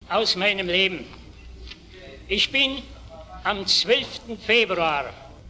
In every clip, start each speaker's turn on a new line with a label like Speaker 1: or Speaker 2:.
Speaker 1: aus meinem Leben. Ich bin am 12. Februar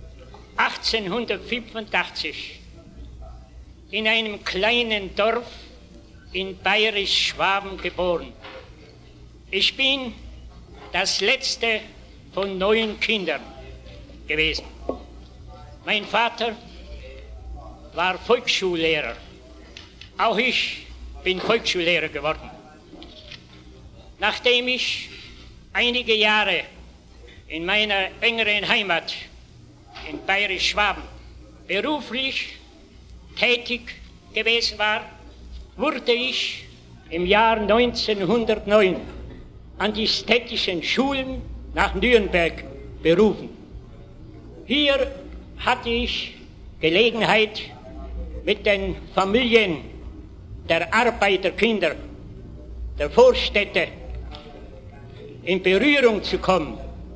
Speaker 1: 1885 in einem kleinen Dorf in Bayerisch-Schwaben geboren. Ich bin das letzte von 9 Kindern gewesen. Mein Vater war Volksschullehrer. Auch ich bin Volksschullehrer geworden. Nachdem ich einige Jahre in meiner engeren Heimat in Bayerisch-Schwaben beruflich tätig gewesen war, wurde ich im Jahr 1909 an die städtischen Schulen nach Nürnberg berufen. Hier hatte ich Gelegenheit, mit den Familien der Arbeiterkinder der Vorstädte in Berührung zu kommen.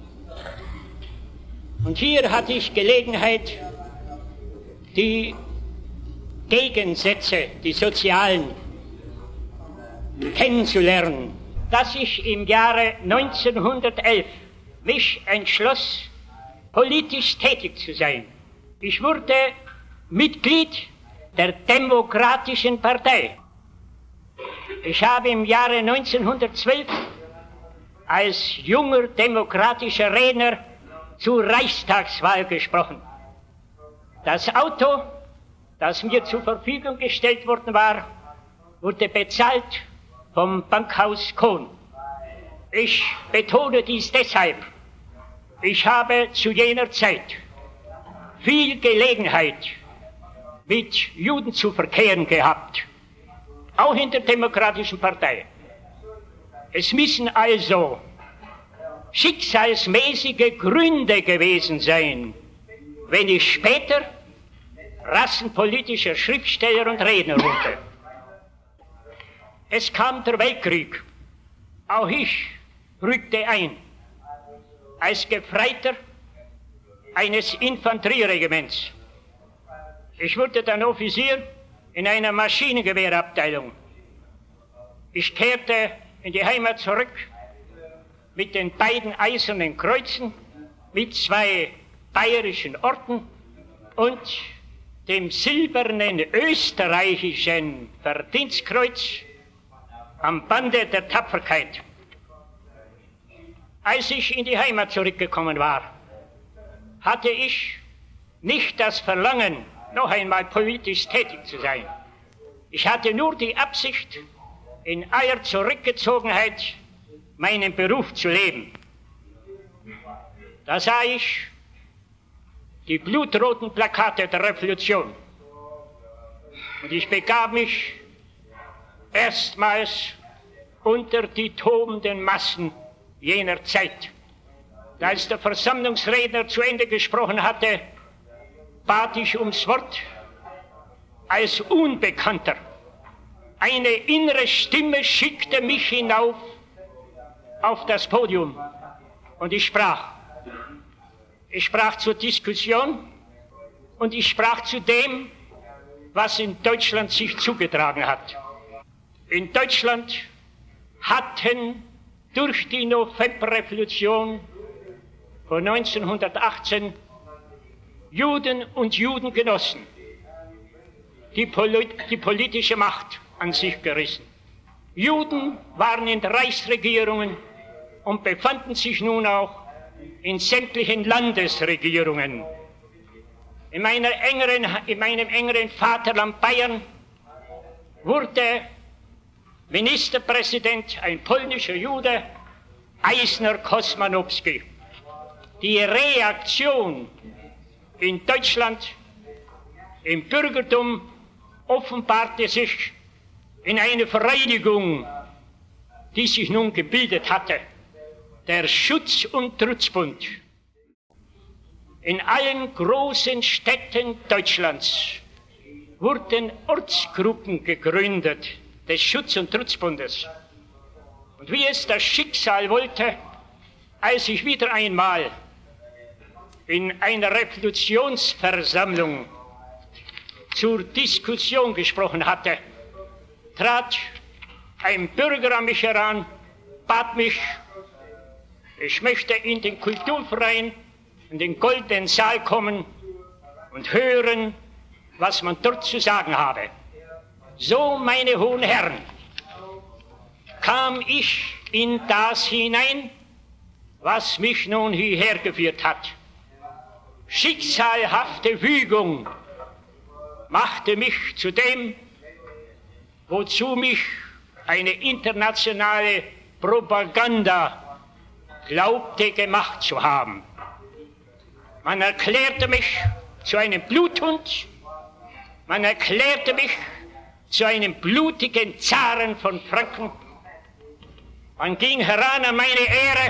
Speaker 1: Und hier hatte ich Gelegenheit, die Gegensätze, die sozialen, kennenzulernen. Dass ich im Jahre 1911 mich entschloss, politisch tätig zu sein. Ich wurde Mitglied der Demokratischen Partei. Ich habe im Jahre 1912 als junger demokratischer Redner zur Reichstagswahl gesprochen. Das Auto, das mir zur Verfügung gestellt worden war, wurde bezahlt vom Bankhaus Kohn. Ich betone dies deshalb. Ich habe zu jener Zeit viel Gelegenheit, mit Juden zu verkehren gehabt, auch in der Demokratischen Partei. Es müssen also schicksalsmäßige Gründe gewesen sein, wenn ich später rassenpolitischer Schriftsteller und Redner wurde. Es kam der Weltkrieg. Auch ich rückte ein als Gefreiter eines Infanterieregiments. Ich wurde dann Offizier in einer Maschinengewehrabteilung. Ich kehrte in die Heimat zurück mit den beiden Eisernen Kreuzen, mit 2 bayerischen Orden und dem silbernen österreichischen Verdienstkreuz am Bande der Tapferkeit. Als ich in die Heimat zurückgekommen war, hatte ich nicht das Verlangen, noch einmal politisch tätig zu sein. Ich hatte nur die Absicht, in aller Zurückgezogenheit meinen Beruf zu leben. Da sah ich die blutroten Plakate der Revolution. Und ich begab mich erstmals unter die tobenden Massen jener Zeit. Als der Versammlungsredner zu Ende gesprochen hatte, bat ich ums Wort. Als Unbekannter. Eine innere Stimme schickte mich hinauf auf das Podium und ich sprach. Ich sprach zur Diskussion und ich sprach zu dem, was in Deutschland sich zugetragen hat. In Deutschland hatten durch die Novemberrevolution von 1918 Juden und Judengenossen die politische Macht an sich gerissen. Juden waren in Reichsregierungen und befanden sich nun auch in sämtlichen Landesregierungen. In meinem engeren Vaterland Bayern wurde Ministerpräsident ein polnischer Jude, Eisner Kosmanowski. Die Reaktion in Deutschland, im Bürgertum, offenbarte sich in eine Vereinigung, die sich nun gebildet hatte, der Schutz- und Trutzbund. In allen großen Städten Deutschlands wurden Ortsgruppen gegründet des Schutz- und Trutzbundes. Und wie es das Schicksal wollte, als ich wieder einmal in einer Revolutionsversammlung zur Diskussion gesprochen hatte, trat ein Bürger an mich heran bat mich, ich möchte in den Kulturverein, in den Goldenen Saal kommen und hören, was man dort zu sagen habe. So, meine hohen Herren, kam ich in das hinein, was mich nun hierher geführt hat. Schicksalhafte Fügung machte mich zu dem, wozu mich eine internationale Propaganda glaubte gemacht zu haben. Man erklärte mich zu einem Bluthund, man erklärte mich zu einem blutigen Zaren von Franken. Man ging heran an meine Ehre,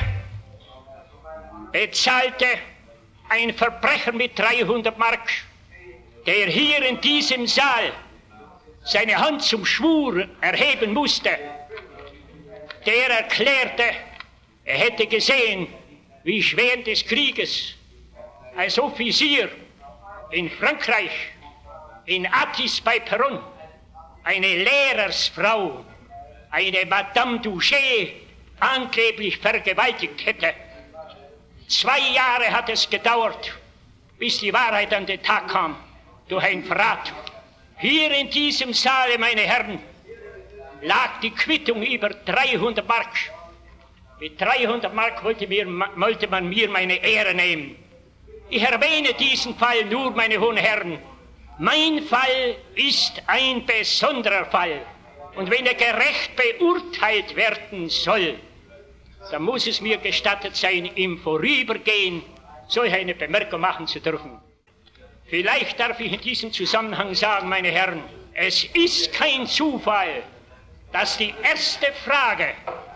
Speaker 1: bezahlte ein Verbrecher mit 300 Mark, der hier in diesem Saal seine Hand zum Schwur erheben musste. Der erklärte, er hätte gesehen, wie ich während des Krieges als Offizier in Frankreich, in Athis bei Peronne, eine Lehrersfrau, eine Madame Douchet, angeblich vergewaltigt hätte. 2 Jahre hat es gedauert, bis die Wahrheit an den Tag kam, durch ein Verrat. Hier in diesem Saale, meine Herren, lag die Quittung über 300 Mark. Mit 300 Mark wollte man mir meine Ehre nehmen. Ich erwähne diesen Fall nur, meine hohen Herren. Mein Fall ist ein besonderer Fall. Und wenn er gerecht beurteilt werden soll, dann muss es mir gestattet sein, im Vorübergehen solch eine Bemerkung machen zu dürfen. Vielleicht darf ich in diesem Zusammenhang sagen, meine Herren, es ist kein Zufall, dass die erste Frage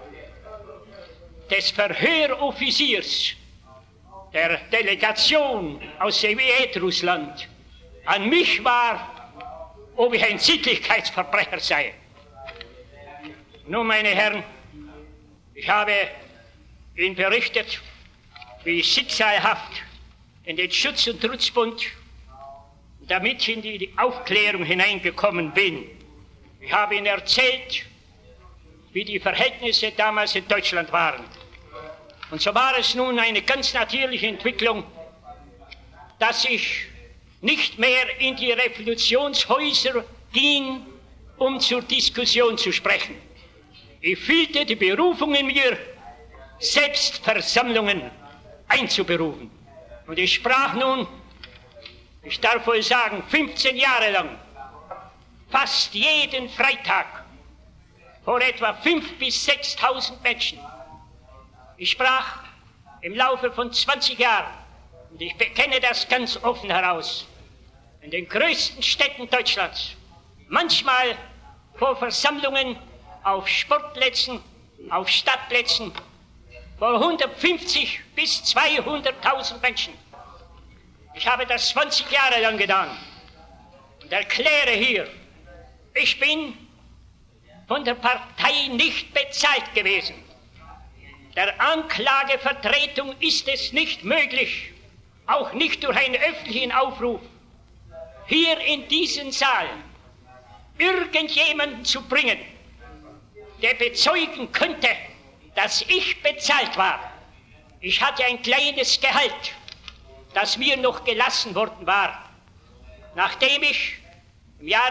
Speaker 1: des Verhöroffiziers der Delegation aus Sowjetrussland an mich war, ob ich ein Sittlichkeitsverbrecher sei. Nun, meine Herren, ich habe Ihnen berichtet, wie ich schicksalhaft in den Schutz- und Trutzbund damit in die Aufklärung hineingekommen bin. Ich habe Ihnen erzählt, wie die Verhältnisse damals in Deutschland waren. Und so war es nun eine ganz natürliche Entwicklung, dass ich nicht mehr in die Revolutionshäuser ging, um zur Diskussion zu sprechen. Ich fühlte die Berufung in mir, selbst Versammlungen einzuberufen. Und ich sprach nun, ich darf wohl sagen, 15 Jahre lang, fast jeden Freitag, vor etwa 5.000 bis 6.000 Menschen. Ich sprach im Laufe von 20 Jahren, und ich bekenne das ganz offen heraus, in den größten Städten Deutschlands, manchmal vor Versammlungen auf Sportplätzen, auf Stadtplätzen, vor 150 bis 200.000 Menschen. Ich habe das 20 Jahre lang getan und erkläre hier, ich bin von der Partei nicht bezahlt gewesen. Der Anklagevertretung ist es nicht möglich, auch nicht durch einen öffentlichen Aufruf, hier in diesen Saal irgendjemanden zu bringen, der bezeugen könnte, dass ich bezahlt war. Ich hatte ein kleines Gehalt, das mir noch gelassen worden war, nachdem ich im Jahre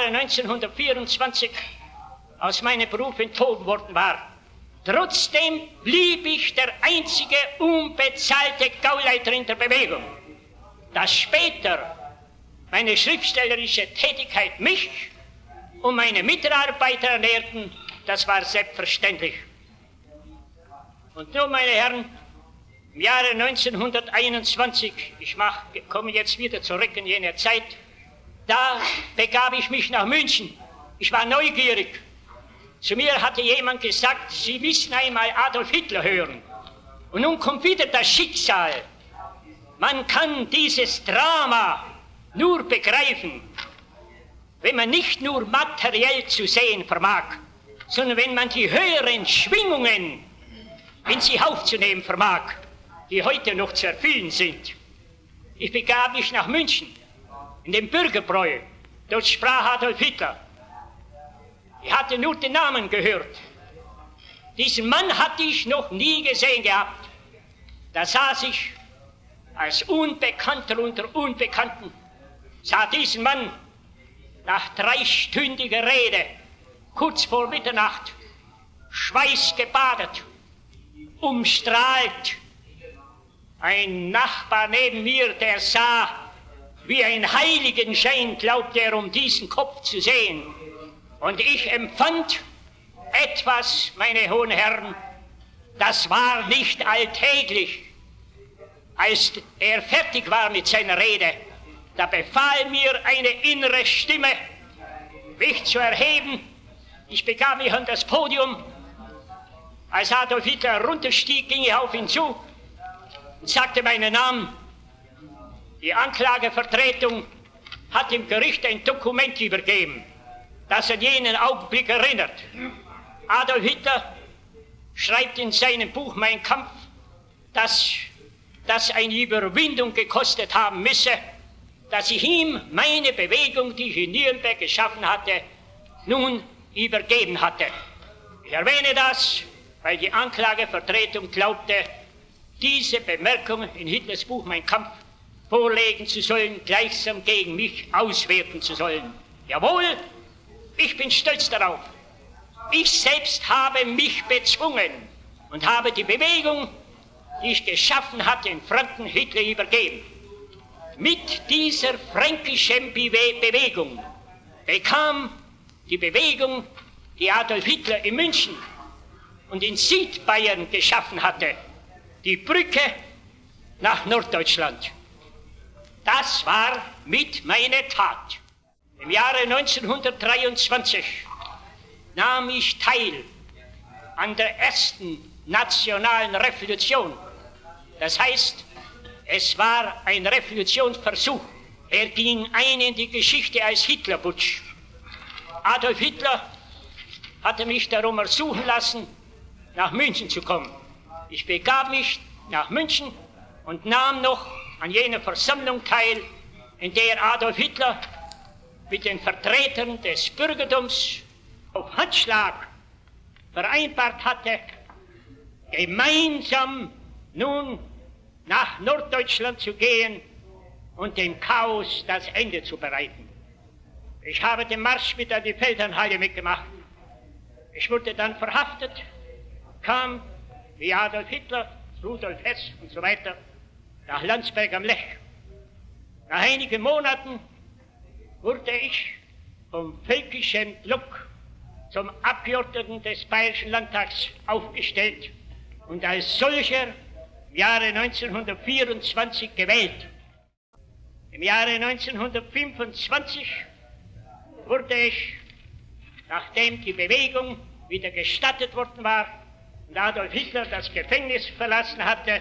Speaker 1: 1924 aus meinem Beruf enthoben worden war. Trotzdem blieb ich der einzige unbezahlte Gauleiter in der Bewegung. Dass später meine schriftstellerische Tätigkeit mich und meine Mitarbeiter ernährten, das war selbstverständlich. Und nun, meine Herren, im Jahre 1921, ich komme jetzt wieder zurück in jene Zeit, da begab ich mich nach München. Ich war neugierig. Zu mir hatte jemand gesagt, Sie müssen einmal Adolf Hitler hören. Und nun kommt wieder das Schicksal. Man kann dieses Drama nur begreifen, wenn man nicht nur materiell zu sehen vermag, sondern wenn man die höheren Schwingungen in sich aufzunehmen vermag, die heute noch zu erfüllen sind. Ich begab mich nach München, in den Bürgerbräu. Dort sprach Adolf Hitler. Ich hatte nur den Namen gehört. Diesen Mann hatte ich noch nie gesehen gehabt. Da saß ich als Unbekannter unter Unbekannten, sah diesen Mann nach 3-stündiger Rede, kurz vor Mitternacht, schweißgebadet, umstrahlt. Ein Nachbar neben mir, der sah, wie ein Heiligenschein, glaubte er, um diesen Kopf zu sehen. Und ich empfand etwas, meine hohen Herren, das war nicht alltäglich. Als er fertig war mit seiner Rede, da befahl mir eine innere Stimme, mich zu erheben. Ich begab mich an das Podium. Als Adolf Hitler runterstieg, ging ich auf ihn zu und sagte meinen Namen. Die Anklagevertretung hat dem Gericht ein Dokument übergeben, das an jenen Augenblick erinnert. Adolf Hitler schreibt in seinem Buch Mein Kampf, dass das eine Überwindung gekostet haben müsse, dass ich ihm meine Bewegung, die ich in Nürnberg geschaffen hatte, nun übergeben hatte. Ich erwähne das, weil die Anklagevertretung glaubte, diese Bemerkung in Hitlers Buch Mein Kampf vorlegen zu sollen, gleichsam gegen mich auswerten zu sollen. Jawohl, ich bin stolz darauf. Ich selbst habe mich bezwungen und habe die Bewegung, die ich geschaffen hatte, in Franken Hitler übergeben. Mit dieser fränkischen Bewegung bekam die Bewegung, die Adolf Hitler in München und in Südbayern geschaffen hatte, die Brücke nach Norddeutschland. Das war mit meiner Tat. Im Jahre 1923 nahm ich teil an der ersten nationalen Revolution. Das heißt, es war ein Revolutionsversuch. Er ging ein in die Geschichte als Hitlerputsch. Adolf Hitler hatte mich darum ersuchen lassen, nach München zu kommen. Ich begab mich nach München und nahm noch an jener Versammlung teil, in der Adolf Hitler mit den Vertretern des Bürgertums auf Handschlag vereinbart hatte, gemeinsam nun nach Norddeutschland zu gehen und dem Chaos das Ende zu bereiten. Ich habe den Marsch mit an die Feldherrnhalle mitgemacht. Ich wurde dann verhaftet, kam wie Adolf Hitler, Rudolf Hess und so weiter nach Landsberg am Lech. Nach einigen Monaten wurde ich vom völkischen Block zum Abgeordneten des Bayerischen Landtags aufgestellt und als solcher im Jahre 1924 gewählt. Im Jahre 1925 wurde ich, nachdem die Bewegung wieder gestattet worden war und Adolf Hitler das Gefängnis verlassen hatte,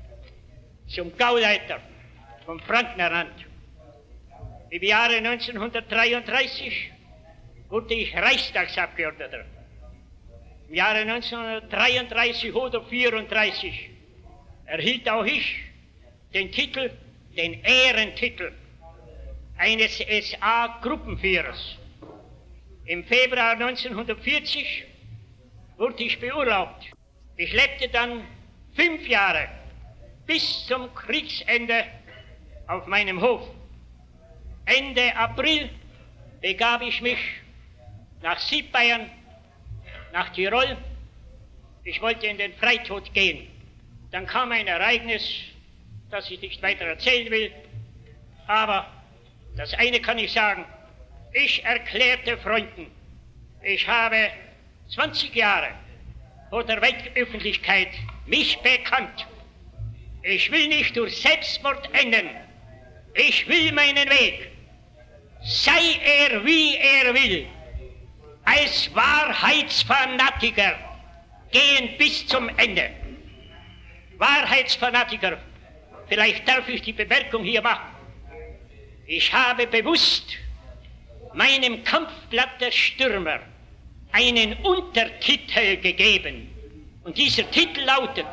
Speaker 1: zum Gauleiter von Franken ernannt. Im Jahre 1933 wurde ich Reichstagsabgeordneter. Im Jahre 1933 oder 1934 erhielt auch ich den Titel, den Ehrentitel eines SA-Gruppenführers. Im Februar 1940 wurde ich beurlaubt. Ich lebte dann 5 Jahre bis zum Kriegsende auf meinem Hof. Ende April begab ich mich nach Südbayern, nach Tirol. Ich wollte in den Freitod gehen. Dann kam ein Ereignis, das ich nicht weiter erzählen will, aber das eine kann ich sagen: Ich erklärte Freunden, ich habe 20 Jahre vor der Weltöffentlichkeit mich bekannt. Ich will nicht durch Selbstmord enden. Ich will meinen Weg, sei er wie er will, als Wahrheitsfanatiker gehen bis zum Ende. Wahrheitsfanatiker, vielleicht darf ich die Bemerkung hier machen. Ich habe bewusst meinem Kampfblatt der Stürmer einen Untertitel gegeben. Und dieser Titel lautet: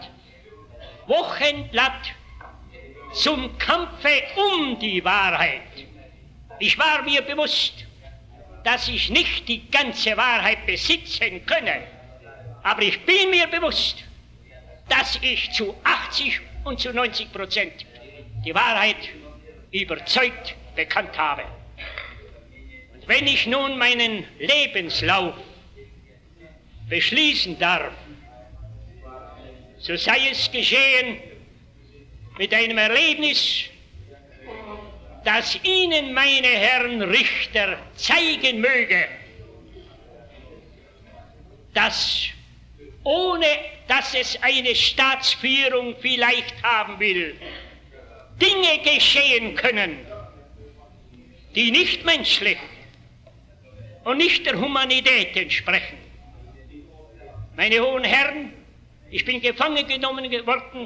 Speaker 1: Wochenblatt zum Kampfe um die Wahrheit. Ich war mir bewusst, dass ich nicht die ganze Wahrheit besitzen könne, Aber ich bin mir bewusst, dass ich zu 80 und zu 90% die Wahrheit überzeugt bekannt habe. Und wenn ich nun meinen Lebenslauf beschließen darf, so sei es geschehen mit einem Erlebnis, das Ihnen, meine Herren Richter, zeigen möge, dass ohne dass es eine Staatsführung vielleicht haben will, Dinge geschehen können, die nicht menschlich und nicht der Humanität entsprechen. Meine hohen Herren, ich bin gefangen genommen worden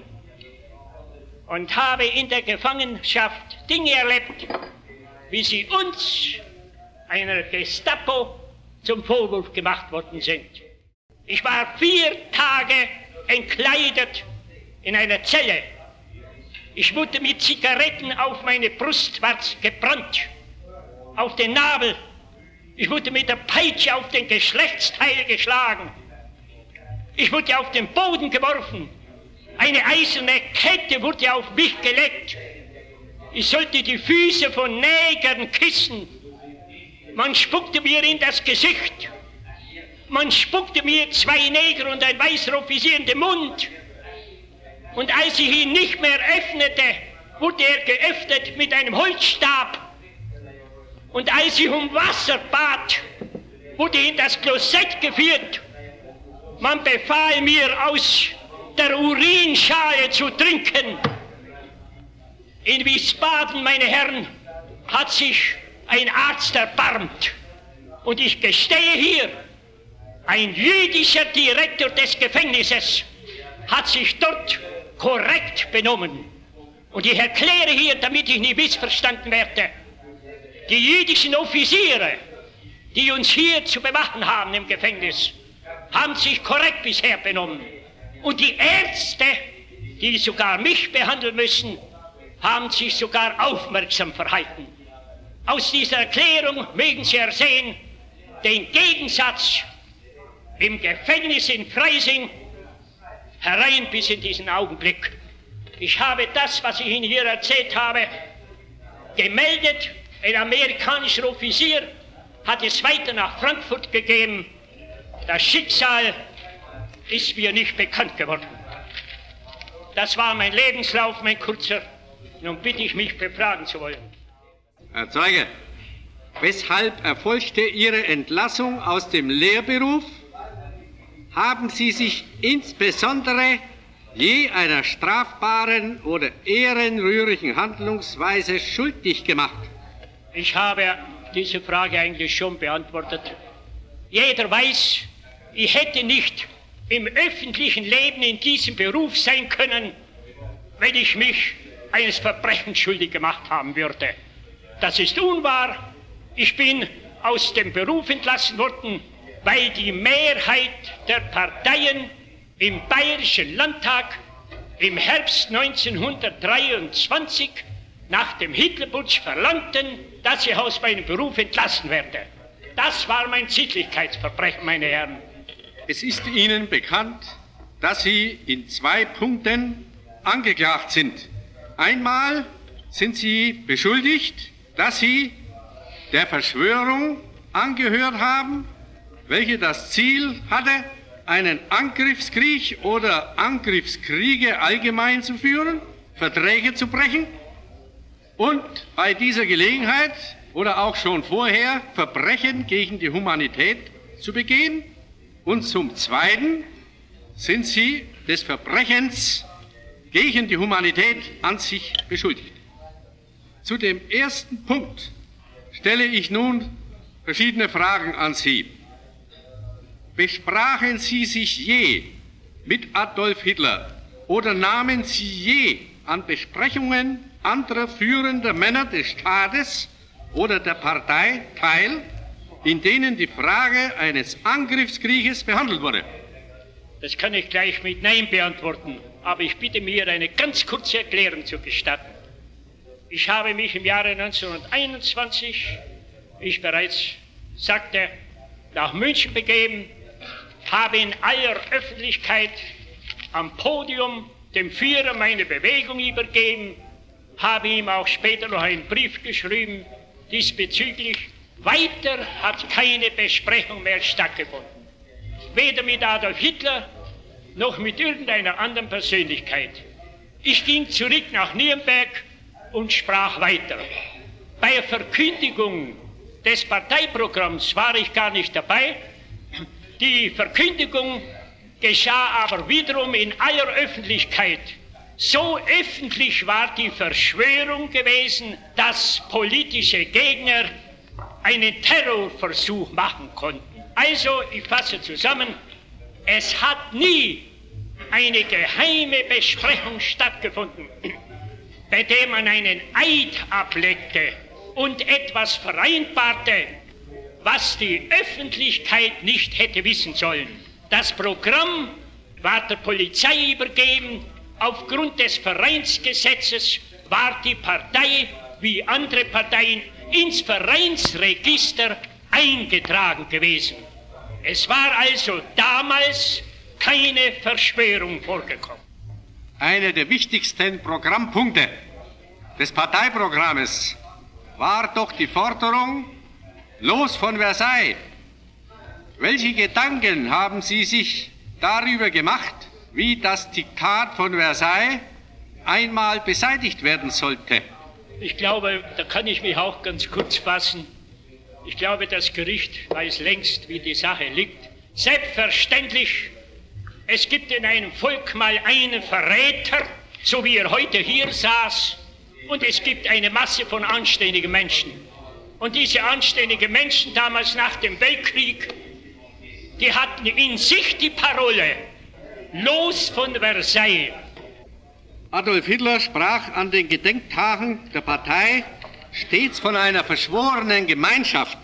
Speaker 1: und habe in der Gefangenschaft Dinge erlebt, wie sie uns, einer Gestapo, zum Vorwurf gemacht worden sind. Ich war 4 Tage entkleidet in einer Zelle. Ich wurde mit Zigaretten auf meine Brustwarze gebrannt, auf den Nabel. Ich wurde mit der Peitsche auf den Geschlechtsteil geschlagen. Ich wurde auf den Boden geworfen. Eine eiserne Kette wurde auf mich gelegt. Ich sollte die Füße von Nägern küssen. Man spuckte mir in das Gesicht. Man spuckte mir 2 Neger und ein weißer Offizier in den Mund. Und als ich ihn nicht mehr öffnete, wurde er geöffnet mit einem Holzstab. Und als ich um Wasser bat, wurde ich in das Klosett geführt. Man befahl mir, aus der Urinschale zu trinken. In Wiesbaden, meine Herren, hat sich ein Arzt erbarmt. Und ich gestehe hier, ein jüdischer Direktor des Gefängnisses hat sich dort korrekt benommen. Und ich erkläre hier, damit ich nicht missverstanden werde, die jüdischen Offiziere, die uns hier zu bewachen haben im Gefängnis, haben sich korrekt bisher benommen. Und die Ärzte, die sogar mich behandeln müssen, haben sich sogar aufmerksam verhalten. Aus dieser Erklärung mögen Sie ersehen, den Gegensatz im Gefängnis in Freising herein bis in diesen Augenblick. Ich habe das, was ich Ihnen hier erzählt habe, gemeldet. Ein amerikanischer Offizier hat es weiter nach Frankfurt gegeben. Das Schicksal ist mir nicht bekannt geworden. Das war mein Lebenslauf, mein kurzer. Nun bitte ich mich, befragen zu wollen.
Speaker 2: Herr Zeuge, weshalb erfolgte Ihre Entlassung aus dem Lehrberuf? Haben Sie sich insbesondere je einer strafbaren oder ehrenrührigen Handlungsweise schuldig gemacht?
Speaker 1: Ich habe diese Frage eigentlich schon beantwortet. Jeder weiß, ich hätte nicht im öffentlichen Leben in diesem Beruf sein können, wenn ich mich eines Verbrechens schuldig gemacht haben würde. Das ist unwahr. Ich bin aus dem Beruf entlassen worden, weil die Mehrheit der Parteien im Bayerischen Landtag im Herbst 1923 nach dem Hitlerputsch verlangten, dass ich aus meinem Beruf entlassen werde. Das war mein Sittlichkeitsverbrechen, meine Herren.
Speaker 2: Es ist Ihnen bekannt, dass Sie in 2 Punkten angeklagt sind. Einmal sind Sie beschuldigt, dass Sie der Verschwörung angehört haben, welche das Ziel hatte, einen Angriffskrieg oder Angriffskriege allgemein zu führen, Verträge zu brechen und bei dieser Gelegenheit oder auch schon vorher Verbrechen gegen die Humanität zu begehen. Und zum Zweiten sind Sie des Verbrechens gegen die Humanität an sich beschuldigt. Zu dem ersten Punkt stelle ich nun verschiedene Fragen an Sie. Besprachen Sie sich je mit Adolf Hitler oder nahmen Sie je an Besprechungen anderer führender Männer des Staates oder der Partei teil, in denen die Frage eines Angriffskrieges behandelt wurde?
Speaker 1: Das kann ich gleich mit Nein beantworten, aber ich bitte mir, eine ganz kurze Erklärung zu gestatten. Ich habe mich im Jahre 1921, wie ich bereits sagte, nach München begeben habe in aller Öffentlichkeit am Podium dem Führer meine Bewegung übergeben, habe ihm auch später noch einen Brief geschrieben diesbezüglich. Weiter hat keine Besprechung mehr stattgefunden. Weder mit Adolf Hitler noch mit irgendeiner anderen Persönlichkeit. Ich ging zurück nach Nürnberg und sprach weiter. Bei der Verkündigung des Parteiprogramms war ich gar nicht dabei. Die Verkündigung geschah aber wiederum in aller Öffentlichkeit. So öffentlich war die Verschwörung gewesen, dass politische Gegner einen Terrorversuch machen konnten. Also, ich fasse zusammen, es hat nie eine geheime Besprechung stattgefunden, bei der man einen Eid ablegte und etwas vereinbarte, was die Öffentlichkeit nicht hätte wissen sollen. Das Programm war der Polizei übergeben. Aufgrund des Vereinsgesetzes war die Partei, wie andere Parteien, ins Vereinsregister eingetragen gewesen. Es war also damals keine Verschwörung vorgekommen.
Speaker 2: Einer der wichtigsten Programmpunkte des Parteiprogrammes war doch die Forderung, los von Versailles. Welche Gedanken haben Sie sich darüber gemacht, wie das Diktat von Versailles einmal beseitigt werden sollte?
Speaker 1: Ich glaube, da kann ich mich auch ganz kurz fassen. Ich glaube, das Gericht weiß längst, wie die Sache liegt. Selbstverständlich, es gibt in einem Volk mal einen Verräter, so wie er heute hier saß, und es gibt eine Masse von anständigen Menschen. Und diese anständigen Menschen damals nach dem Weltkrieg, die hatten in sich die Parole, los von Versailles.
Speaker 2: Adolf Hitler sprach an den Gedenktagen der Partei stets von einer verschworenen Gemeinschaft.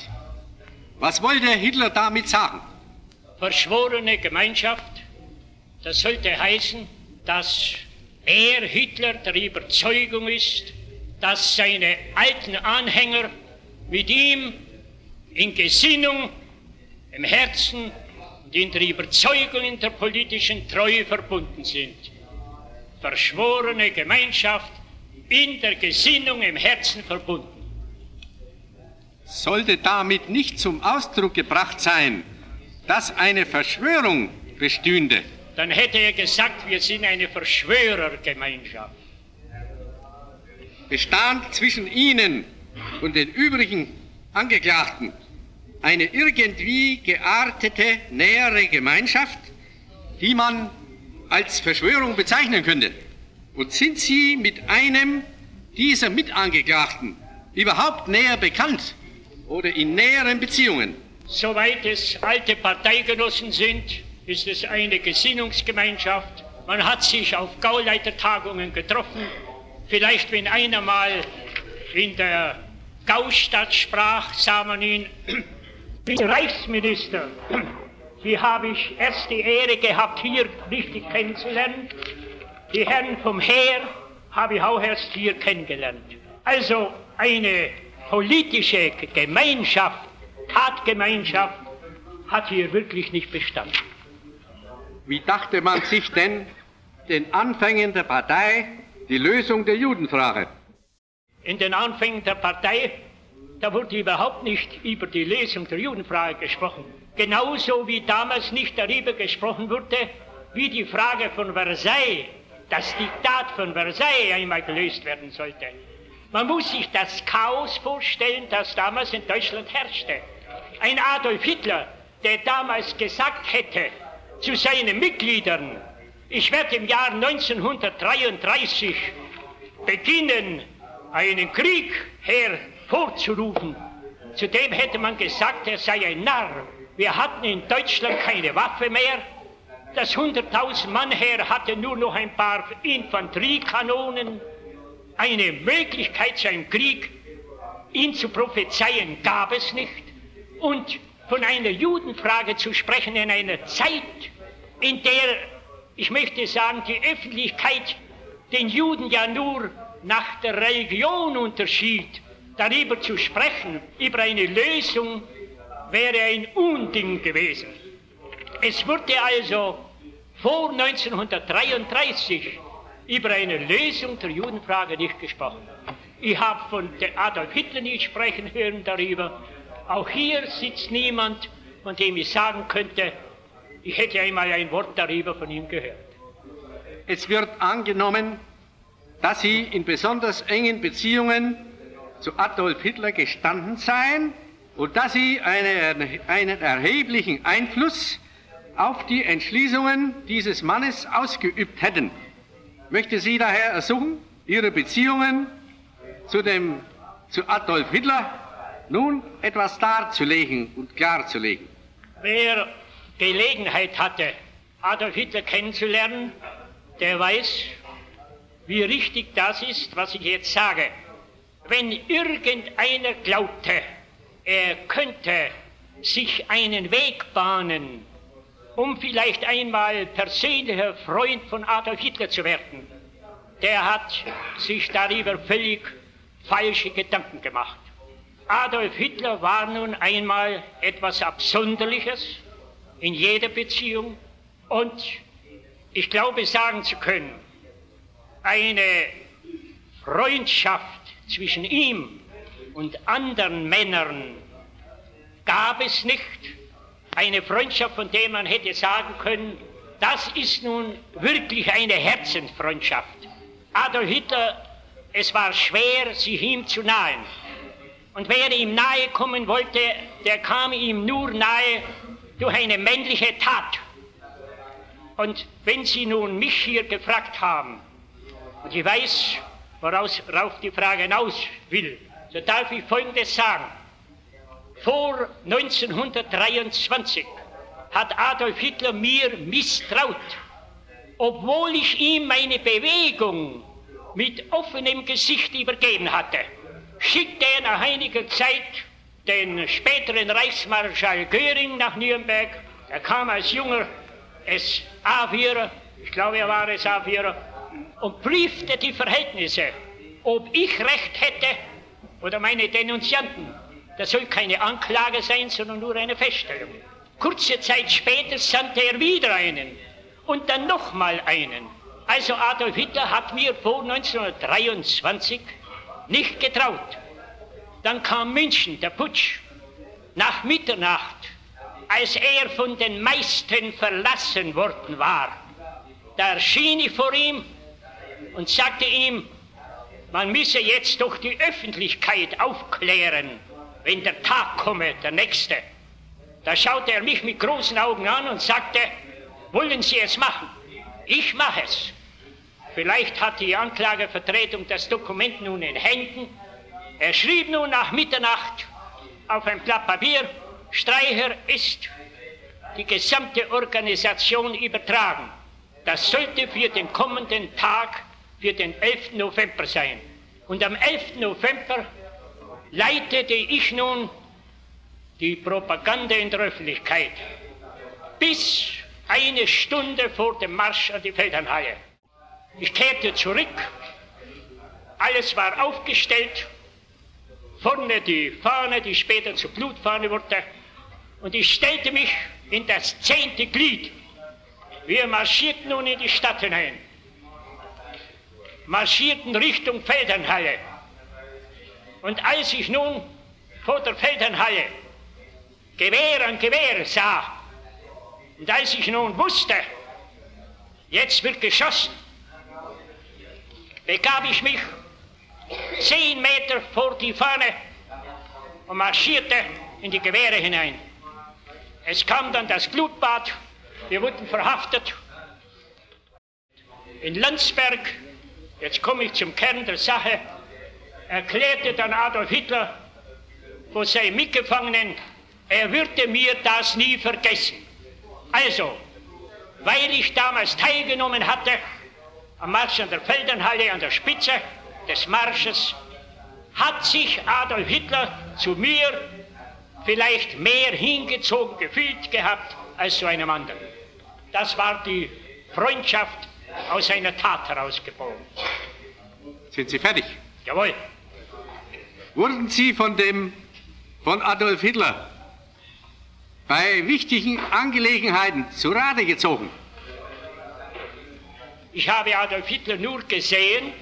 Speaker 2: Was wollte Hitler damit sagen?
Speaker 1: Verschworene Gemeinschaft, das sollte heißen, dass er, Hitler, der Überzeugung ist, dass seine alten Anhänger mit ihm in Gesinnung, im Herzen und in der Überzeugung in der politischen Treue verbunden sind. Verschworene Gemeinschaft, in der Gesinnung, im Herzen verbunden.
Speaker 2: Sollte damit nicht zum Ausdruck gebracht sein, dass eine Verschwörung bestünde?
Speaker 1: Dann hätte er gesagt, wir sind eine Verschwörergemeinschaft.
Speaker 2: Bestand zwischen Ihnen und den übrigen Angeklagten eine irgendwie geartete nähere Gemeinschaft, die man als Verschwörung bezeichnen könnte? Und sind Sie mit einem dieser Mitangeklagten überhaupt näher bekannt oder in näheren Beziehungen?
Speaker 1: Soweit es alte Parteigenossen sind, ist es eine Gesinnungsgemeinschaft. Man hat sich auf Gauleitertagungen getroffen. Vielleicht, wenn einer mal in der Gaustadt sprach, sah man ihn, Reichsminister. Die habe ich erst die Ehre gehabt, hier richtig kennenzulernen. Die Herren vom Heer habe ich auch erst hier kennengelernt. Also eine politische Gemeinschaft, Tatgemeinschaft, hat hier wirklich nicht bestanden.
Speaker 2: Wie dachte man sich denn den Anfängen der Partei die Lösung der Judenfrage?
Speaker 1: In den Anfängen der Partei, da wurde überhaupt nicht über die Lösung der Judenfrage gesprochen. Genauso wie damals nicht darüber gesprochen wurde, wie die Frage von Versailles, das Diktat von Versailles einmal gelöst werden sollte. Man muss sich das Chaos vorstellen, das damals in Deutschland herrschte. Ein Adolf Hitler, der damals gesagt hätte zu seinen Mitgliedern, ich werde im Jahr 1933 beginnen, einen Krieg hervorzurufen. Zudem hätte man gesagt, er sei ein Narr. Wir hatten in Deutschland keine Waffe mehr. Das 100.000 Mann Heer hatte nur noch ein paar Infanteriekanonen. Eine Möglichkeit zu einem Krieg, ihn zu prophezeien, gab es nicht. Und von einer Judenfrage zu sprechen in einer Zeit, in der, ich möchte sagen, die Öffentlichkeit den Juden ja nur nach der Religion unterschied, darüber zu sprechen, über eine Lösung, wäre ein Unding gewesen. Es wurde also vor 1933 über eine Lösung der Judenfrage nicht gesprochen. Ich habe von Adolf Hitler nicht sprechen hören darüber. Auch hier sitzt niemand, von dem ich sagen könnte, ich hätte einmal ein Wort darüber von ihm gehört.
Speaker 2: Es wird angenommen, dass Sie in besonders engen Beziehungen zu Adolf Hitler gestanden seien und dass Sie einen erheblichen Einfluss auf die Entschließungen dieses Mannes ausgeübt hätten. Ich möchte Sie daher ersuchen, Ihre Beziehungen zu Adolf Hitler nun etwas darzulegen und klarzulegen.
Speaker 1: Wer Gelegenheit hatte, Adolf Hitler kennenzulernen, der weiß, wie richtig das ist, was ich jetzt sage. Wenn irgendeiner glaubte, er könnte sich einen Weg bahnen, um vielleicht einmal persönlicher Freund von Adolf Hitler zu werden, der hat sich darüber völlig falsche Gedanken gemacht. Adolf Hitler war nun einmal etwas Absonderliches in jeder Beziehung und ich glaube sagen zu können, eine Freundschaft zwischen ihm und anderen Männern gab es nicht. Eine Freundschaft, von der man hätte sagen können, das ist nun wirklich eine Herzensfreundschaft. Adolf Hitler, es war schwer, sich ihm zu nahen. Und wer ihm nahe kommen wollte, der kam ihm nur nahe durch eine männliche Tat. Und wenn Sie nun mich hier gefragt haben, und ich weiß, worauf die Frage hinaus will, so darf ich Folgendes sagen. Vor 1923 hat Adolf Hitler mir misstraut, obwohl ich ihm meine Bewegung mit offenem Gesicht übergeben hatte. Schickte er nach einiger Zeit den späteren Reichsmarschall Göring nach Nürnberg. Er kam als junger SA-Führer, ich glaube er war SA-Führer, und prüfte die Verhältnisse, ob ich Recht hätte oder meine Denunzianten. Das soll keine Anklage sein, sondern nur eine Feststellung. Kurze Zeit später sandte er wieder einen und dann nochmal einen. Also Adolf Hitler hat mir vor 1923 nicht getraut. Dann kam München, der Putsch. Nach Mitternacht, als er von den meisten verlassen worden war, da erschien ich vor ihm und sagte ihm, man müsse jetzt doch die Öffentlichkeit aufklären, wenn der Tag komme, der nächste. Da schaute er mich mit großen Augen an und sagte, wollen Sie es machen? Ich mache es. Vielleicht hat die Anklagevertretung das Dokument nun in Händen. Er schrieb nun nach Mitternacht auf ein Blatt Papier, Streicher ist die gesamte Organisation übertragen. Das sollte für den kommenden Tag, für den 11. November sein. Und am 11. November leitete ich nun die Propaganda in der Öffentlichkeit bis eine Stunde vor dem Marsch an die Feldherrnhalle. Ich kehrte zurück, alles war aufgestellt, vorne die Fahne, die später zur Blutfahne wurde, und ich stellte mich in das 10. Glied. Wir marschierten nun in die Stadt hinein, marschierten Richtung Feldherrnhalle. Und als ich nun vor der Feldherrnhalle Gewehr an Gewehr sah, und als ich nun wusste, jetzt wird geschossen, begab ich mich 10 Meter vor die Fahne und marschierte in die Gewehre hinein. Es kam dann das Blutbad, wir wurden verhaftet. In Landsberg, jetzt komme ich zum Kern der Sache, erklärte dann Adolf Hitler vor seinen Mitgefangenen, er würde mir das nie vergessen. Also, weil ich damals teilgenommen hatte am Marsch an der Feldherrnhalle, an der Spitze des Marsches, hat sich Adolf Hitler zu mir vielleicht mehr hingezogen gefühlt gehabt als zu einem anderen. Das war die Freundschaft aus einer Tat herausgeboren.
Speaker 2: Sind Sie fertig?
Speaker 1: Jawohl.
Speaker 2: Wurden Sie von Adolf Hitler bei wichtigen Angelegenheiten zu Rate gezogen?
Speaker 1: Ich habe Adolf Hitler nur gesehen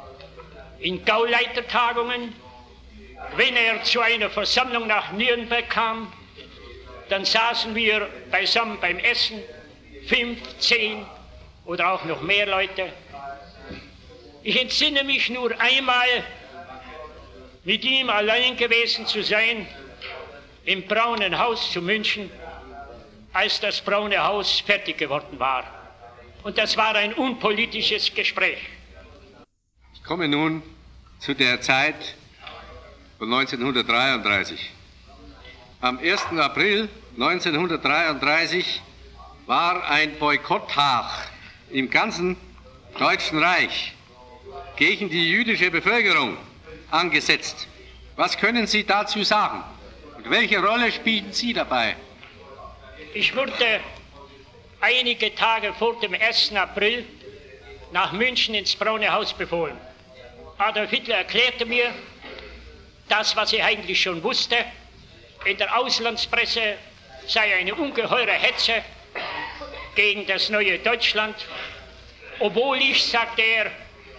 Speaker 1: in Gauleitertagungen. Wenn er zu einer Versammlung nach Nürnberg kam, dann saßen wir beisammen beim Essen, 5, 10 oder auch noch mehr Leute. Ich entsinne mich nur einmal, mit ihm allein gewesen zu sein, im Braunen Haus zu München, als das Braune Haus fertig geworden war. Und das war ein unpolitisches Gespräch.
Speaker 2: Ich komme nun zu der Zeit von 1933. Am 1. April 1933 war ein Boykotttag im ganzen Deutschen Reich gegen die jüdische Bevölkerung angesetzt. Was können Sie dazu sagen? Und welche Rolle spielen Sie dabei?
Speaker 1: Ich wurde einige Tage vor dem 1. April nach München ins Braune Haus befohlen. Adolf Hitler erklärte mir das, was ich eigentlich schon wusste. In der Auslandspresse sei eine ungeheure Hetze gegen das neue Deutschland, obwohl ich, sagte er,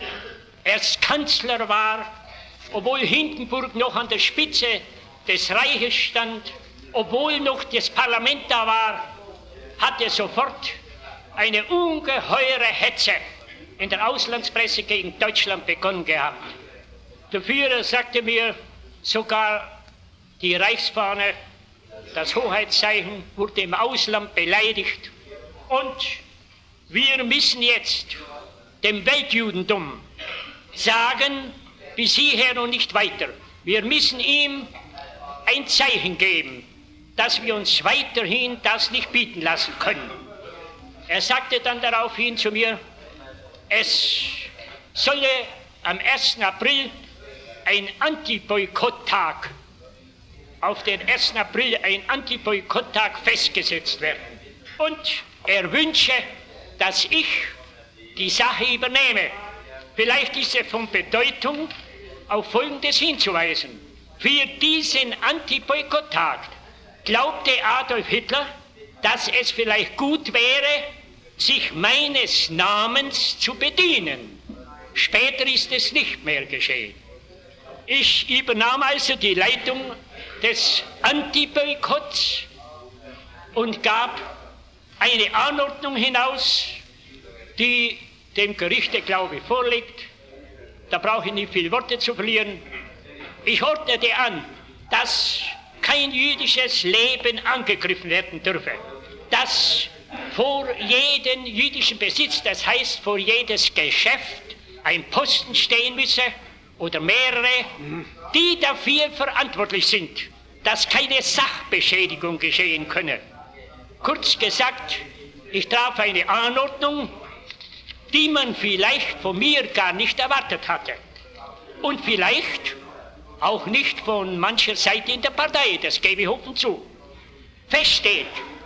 Speaker 1: erst Kanzler war, obwohl Hindenburg noch an der Spitze des Reiches stand, obwohl noch das Parlament da war, hatte sofort eine ungeheure Hetze in der Auslandspresse gegen Deutschland begonnen gehabt. Der Führer sagte mir, sogar die Reichsfahne, das Hoheitszeichen, wurde im Ausland beleidigt. Und wir müssen jetzt dem Weltjudentum sagen, bis hierher und nicht weiter. Wir müssen ihm ein Zeichen geben, dass wir uns weiterhin das nicht bieten lassen können. Er sagte dann daraufhin zu mir, es solle am 1. April ein Anti-Boykott-Tag, auf den 1. April ein Anti-Boykott-Tag festgesetzt werden. Und er wünsche, dass ich die Sache übernehme. Vielleicht ist es von Bedeutung, auf Folgendes hinzuweisen. Für diesen Anti-Boykott-Tag glaubte Adolf Hitler, dass es vielleicht gut wäre, sich meines Namens zu bedienen. Später ist es nicht mehr geschehen. Ich übernahm also die Leitung des Anti-Boykotts und gab eine Anordnung hinaus, die dem Gerichte, glaube ich, vorliegt. Da brauche ich nicht viele Worte zu verlieren. Ich ordnete an, dass kein jüdisches Leben angegriffen werden dürfe, dass vor jedem jüdischen Besitz, das heißt vor jedes Geschäft, ein Posten stehen müsse oder mehrere, die dafür verantwortlich sind, dass keine Sachbeschädigung geschehen könne. Kurz gesagt, ich traf eine Anordnung, die man vielleicht von mir gar nicht erwartet hatte und vielleicht auch nicht von mancher Seite in der Partei, das gebe ich offen zu. Fest steht,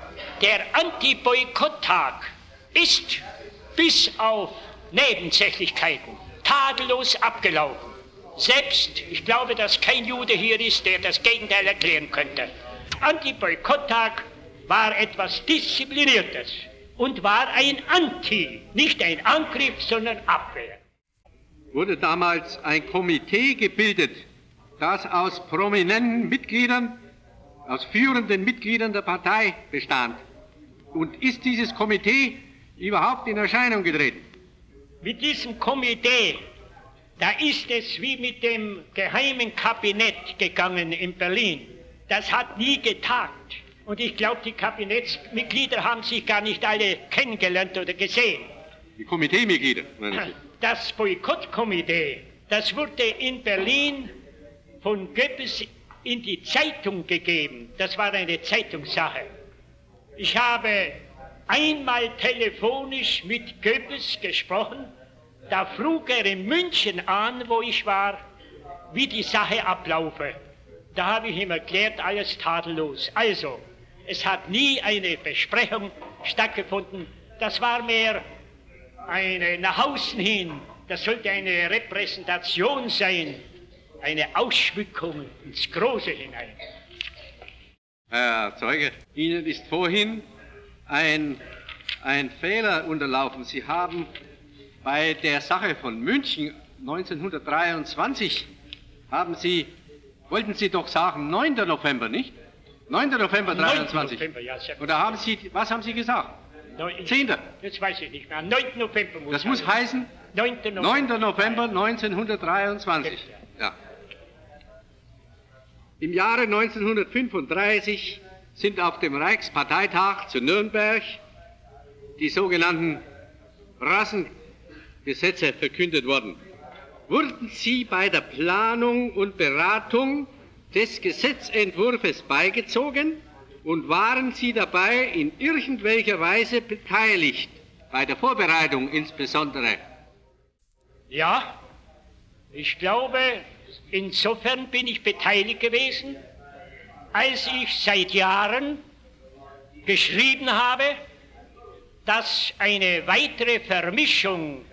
Speaker 1: der Anti-Boykott-Tag ist bis auf Nebensächlichkeiten tadellos abgelaufen. Selbst, ich glaube, dass kein Jude hier ist, der das Gegenteil erklären könnte. Anti-Boykott-Tag war etwas Diszipliniertes und war ein Anti, nicht ein Angriff, sondern Abwehr.
Speaker 2: Wurde damals ein Komitee gebildet, das aus prominenten Mitgliedern, aus führenden Mitgliedern der Partei bestand. Und ist dieses Komitee überhaupt in Erscheinung getreten?
Speaker 1: Mit diesem Komitee, da ist es wie mit dem geheimen Kabinett gegangen in Berlin. Das hat nie getagt. Und ich glaube, die Kabinettsmitglieder haben sich gar nicht alle kennengelernt oder gesehen.
Speaker 2: Die Komiteemitglieder?
Speaker 1: Das Boykottkomitee, das wurde in Berlin von Goebbels in die Zeitung gegeben. Das war eine Zeitungssache. Ich habe einmal telefonisch mit Goebbels gesprochen. Da frug er in München an, wo ich war, wie die Sache ablaufe. Da habe ich ihm erklärt, alles tadellos. Also, es hat nie eine Besprechung stattgefunden. Das war mehr eine nach außen hin. Das sollte eine Repräsentation sein, eine Ausschmückung ins Große hinein.
Speaker 2: Herr Zeuge, Ihnen ist vorhin ein Fehler unterlaufen. Sie haben bei der Sache von München 1923 wollten Sie doch sagen 9. November, nicht? 9. November 23. 9. November, ja, oder was haben Sie gesagt? 10.
Speaker 1: Jetzt weiß ich nicht mehr. 9. November muss
Speaker 2: das muss heißen 9. November 1923. Ja. Im Jahre 1935 sind auf dem Reichsparteitag zu Nürnberg die sogenannten Rassengesetze verkündet worden. Wurden Sie bei der Planung und Beratung des Gesetzentwurfs beigezogen und waren Sie dabei in irgendwelcher Weise beteiligt, bei der Vorbereitung insbesondere?
Speaker 1: Ja, ich glaube, insofern bin ich beteiligt gewesen, als ich seit Jahren geschrieben habe, dass eine weitere Vermischung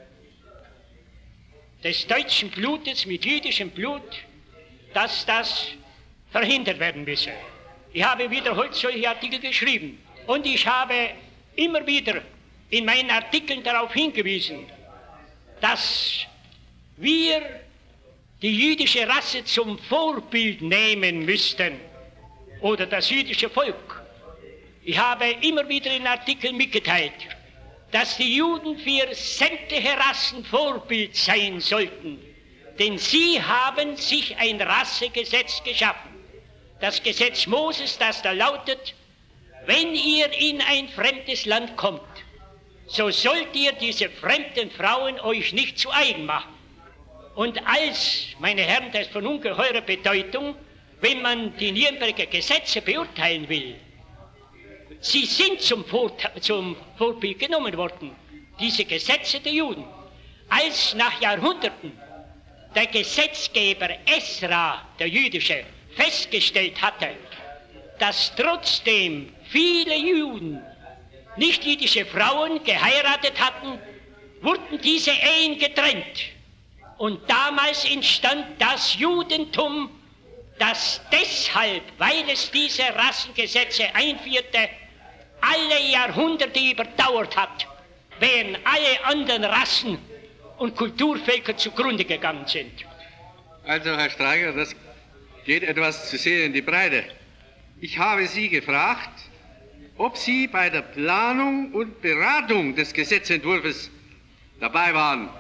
Speaker 1: des deutschen Blutes mit jüdischem Blut, dass das verhindert werden müsse. Ich habe wiederholt solche Artikel geschrieben und ich habe immer wieder in meinen Artikeln darauf hingewiesen, dass wir die jüdische Rasse zum Vorbild nehmen müssten oder das jüdische Volk. Ich habe immer wieder in Artikeln mitgeteilt, dass die Juden für sämtliche Rassen Vorbild sein sollten, denn sie haben sich ein Rassegesetz geschaffen. Das Gesetz Moses, das da lautet, wenn ihr in ein fremdes Land kommt, so sollt ihr diese fremden Frauen euch nicht zu eigen machen. Und als, meine Herren, das ist von ungeheurer Bedeutung, wenn man die Nürnberger Gesetze beurteilen will, sie sind zum Vorbild genommen worden, diese Gesetze der Juden. Als nach Jahrhunderten der Gesetzgeber Esra, der jüdische, festgestellt hatte, dass trotzdem viele Juden nicht-jüdische Frauen geheiratet hatten, wurden diese Ehen getrennt. Und damals entstand das Judentum, das deshalb, weil es diese Rassengesetze einführte, alle Jahrhunderte überdauert hat, während alle anderen Rassen und Kulturvölker zugrunde gegangen sind.
Speaker 2: Also, Herr Streicher, das geht etwas zu sehr in die Breite. Ich habe Sie gefragt, ob Sie bei der Planung und Beratung des Gesetzentwurfs dabei waren.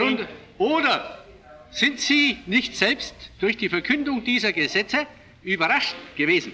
Speaker 2: Oder sind Sie nicht selbst durch die Verkündung dieser Gesetze überrascht gewesen?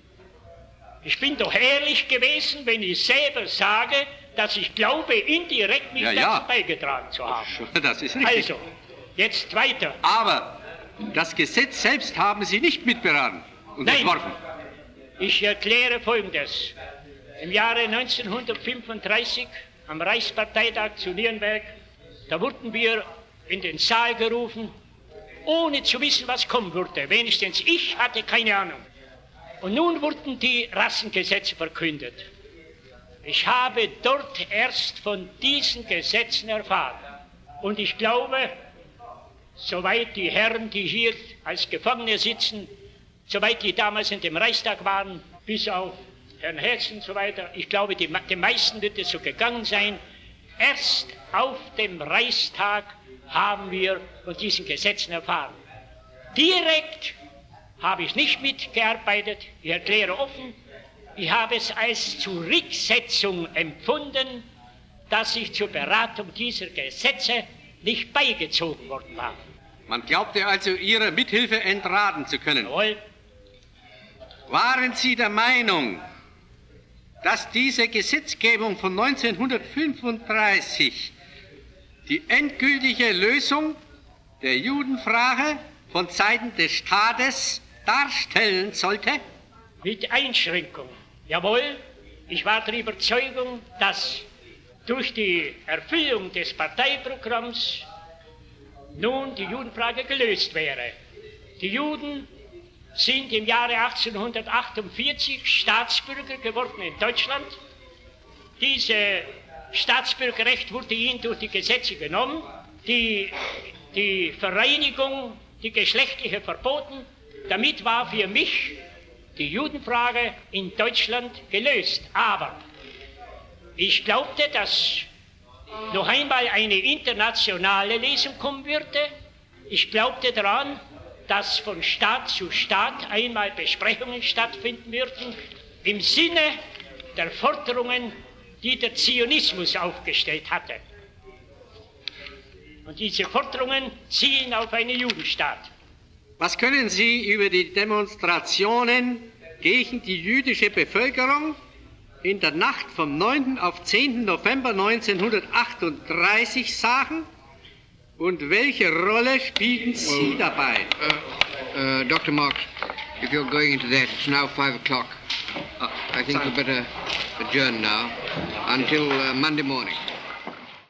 Speaker 1: Ich bin doch ehrlich gewesen, wenn ich selber sage, dass ich glaube, indirekt mich dazu beigetragen zu haben.
Speaker 2: Das ist richtig.
Speaker 1: Also, jetzt weiter.
Speaker 2: Aber das Gesetz selbst haben Sie nicht mitberaten und entworfen.
Speaker 1: Ich erkläre Folgendes. Im Jahre 1935 am Reichsparteitag zu Nürnberg, da wurden wir in den Saal gerufen, ohne zu wissen, was kommen würde. Wenigstens ich hatte keine Ahnung. Und nun wurden die Rassengesetze verkündet. Ich habe dort erst von diesen Gesetzen erfahren. Und ich glaube, soweit die Herren, die hier als Gefangene sitzen, soweit die damals in dem Reichstag waren, bis auf Herrn Hessen und so weiter, ich glaube, den meisten wird es so gegangen sein, erst auf dem Reichstag haben wir von diesen Gesetzen erfahren. Direkt habe ich nicht mitgearbeitet, ich erkläre offen, ich habe es als Zurücksetzung empfunden, dass ich zur Beratung dieser Gesetze nicht beigezogen worden war.
Speaker 2: Man glaubte also, Ihrer Mithilfe entraten zu können.
Speaker 1: Jawohl.
Speaker 2: Waren Sie der Meinung, dass diese Gesetzgebung von 1935 die endgültige Lösung der Judenfrage von Seiten des Staates darstellen sollte?
Speaker 1: Mit Einschränkung. Jawohl, ich war der Überzeugung, dass durch die Erfüllung des Parteiprogramms nun die Judenfrage gelöst wäre. Die Juden sind im Jahre 1848 Staatsbürger geworden in Deutschland. Dieses Staatsbürgerrecht wurde ihnen durch die Gesetze genommen, die Vereinigung, die geschlechtliche verboten. Damit war für mich die Judenfrage in Deutschland gelöst. Aber ich glaubte, dass noch einmal eine internationale Lesung kommen würde. Ich glaubte daran, dass von Staat zu Staat einmal Besprechungen stattfinden würden, im Sinne der Forderungen, die der Zionismus aufgestellt hatte. Und diese Forderungen zielen auf einen Judenstaat.
Speaker 3: Was können Sie über die Demonstrationen gegen die jüdische Bevölkerung in der Nacht vom 9. auf 10. November 1938 sagen? Und welche Rolle spielten Sie dabei?
Speaker 4: Dr. Marks, if you're going into that, it's now 5 o'clock. I think we better adjourn now until Monday morning.